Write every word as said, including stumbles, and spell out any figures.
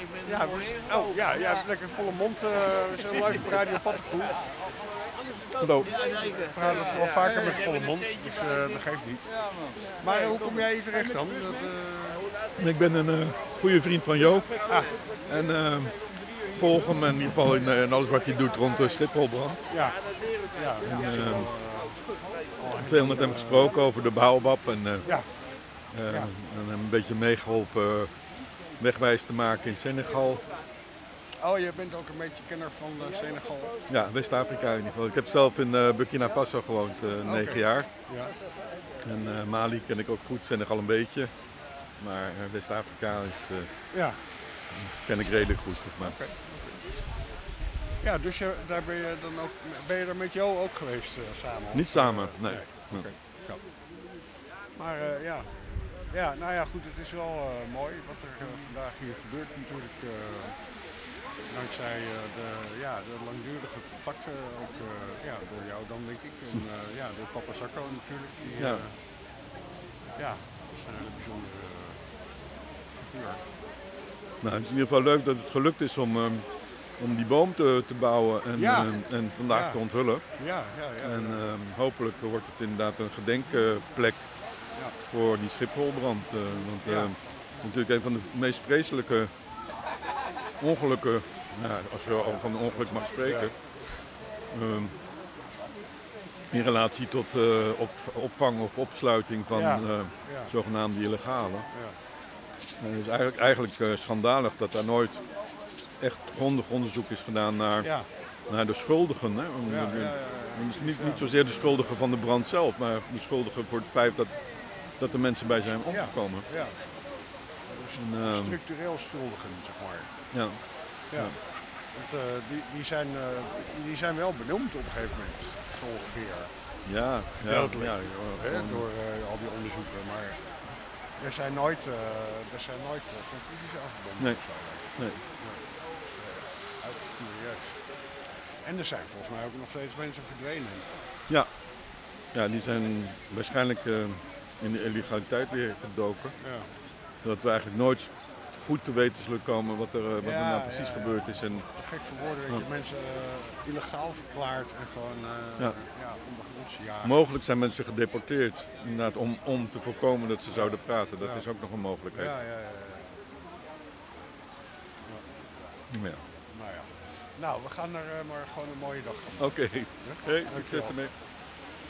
Ja, dus, oh ja, jij hebt lekker volle mond. Uh, we zijn live op Radio Paddenkoe. Hallo. We praten wel vaker met volle mond, dus uh, dat geeft niet. Maar uh, hoe kom jij hier terecht dan? Dat, uh... Ik ben een uh, goede vriend van Joop. Ah. En uh, volg hem in ieder geval in, uh, in alles wat hij doet rond de Schipholbrand. Ja. Ja. En, uh, veel met hem gesproken over de Baobab en, uh, ja. Uh, ja. en hem een beetje meegeholpen wegwijs te maken in Senegal. Oh, je bent ook een beetje kenner van uh, Senegal? Ja, West-Afrika in ieder geval. Ik heb zelf in uh, Burkina Faso gewoond, uh, okay. negen jaar. Ja. En uh, Mali ken ik ook goed, Senegal een beetje. Maar uh, West-Afrika is, uh, ja. ken ik redelijk goed. Zeg maar. Okay. Ja, dus je, daar ben je dan ook, ben je er met jou ook geweest uh, samen? Niet of, samen, uh, nee. nee. Okay. Ja. Maar uh, ja. ja, nou ja, goed, het is wel uh, mooi wat er uh, vandaag hier gebeurt natuurlijk. Uh, dankzij uh, de, ja, de langdurige contacten, ook uh, ja, door jou dan denk ik. En uh, ja, door Papa Sacco natuurlijk. Die, ja. Uh, ja, dat is een hele bijzondere uh, figuur. Nou, het is in ieder geval leuk dat het gelukt is om... Um, om die boom te, te bouwen en, ja. uh, en vandaag ja. te onthullen. Ja, ja, ja, en ja. Uh, hopelijk wordt het inderdaad een gedenkplek ja. voor die Schipholbrand. Uh, want uh, ja. het is natuurlijk een van de meest vreselijke ongelukken, nou, als je al van een ongeluk mag spreken, ja. uh, in relatie tot uh, op, opvang of opsluiting van ja. Uh, ja. zogenaamde illegale. Ja. Uh, het is eigenlijk, eigenlijk uh, schandalig dat daar nooit echt grondig onderzoek is gedaan naar, ja. naar de schuldigen. Hè? Ja, ja, ja, ja. Dus niet, niet zozeer de schuldigen van de brand zelf, maar de schuldigen voor het feit dat, dat er mensen bij zijn omgekomen. Ja, ja. Dus en, uh, structureel schuldigen, zeg maar. Ja. ja. ja. Want, uh, die, die, zijn, uh, die zijn wel benoemd op een gegeven moment, zo ongeveer. Ja, ja, ja, ja, ja door uh, al die onderzoeken. Maar er zijn nooit, uh, er zijn nooit uh, conclusies afgebonden. Nee. Nee. Uiterst curieus. En er zijn volgens mij ook nog steeds mensen verdwenen. Ja, ja die zijn waarschijnlijk uh, in de illegaliteit weer gedoken. Ja. Dat we eigenlijk nooit goed te weten zullen komen wat er, uh, wat ja, er nou precies ja, ja. gebeurd is. En, te gek voor woorden dat ja. je mensen uh, illegaal verklaart en gewoon uh, ja. ja, ondergronds jagen. Mogelijk zijn mensen gedeporteerd inderdaad, om, om te voorkomen dat ze zouden praten. Dat ja. is ook nog een mogelijkheid. Ja, ja, ja. Ja. Nou ja. Nou, we gaan er uh, maar gewoon een mooie dag van maken. Oké. Okay. Hey, succes ermee.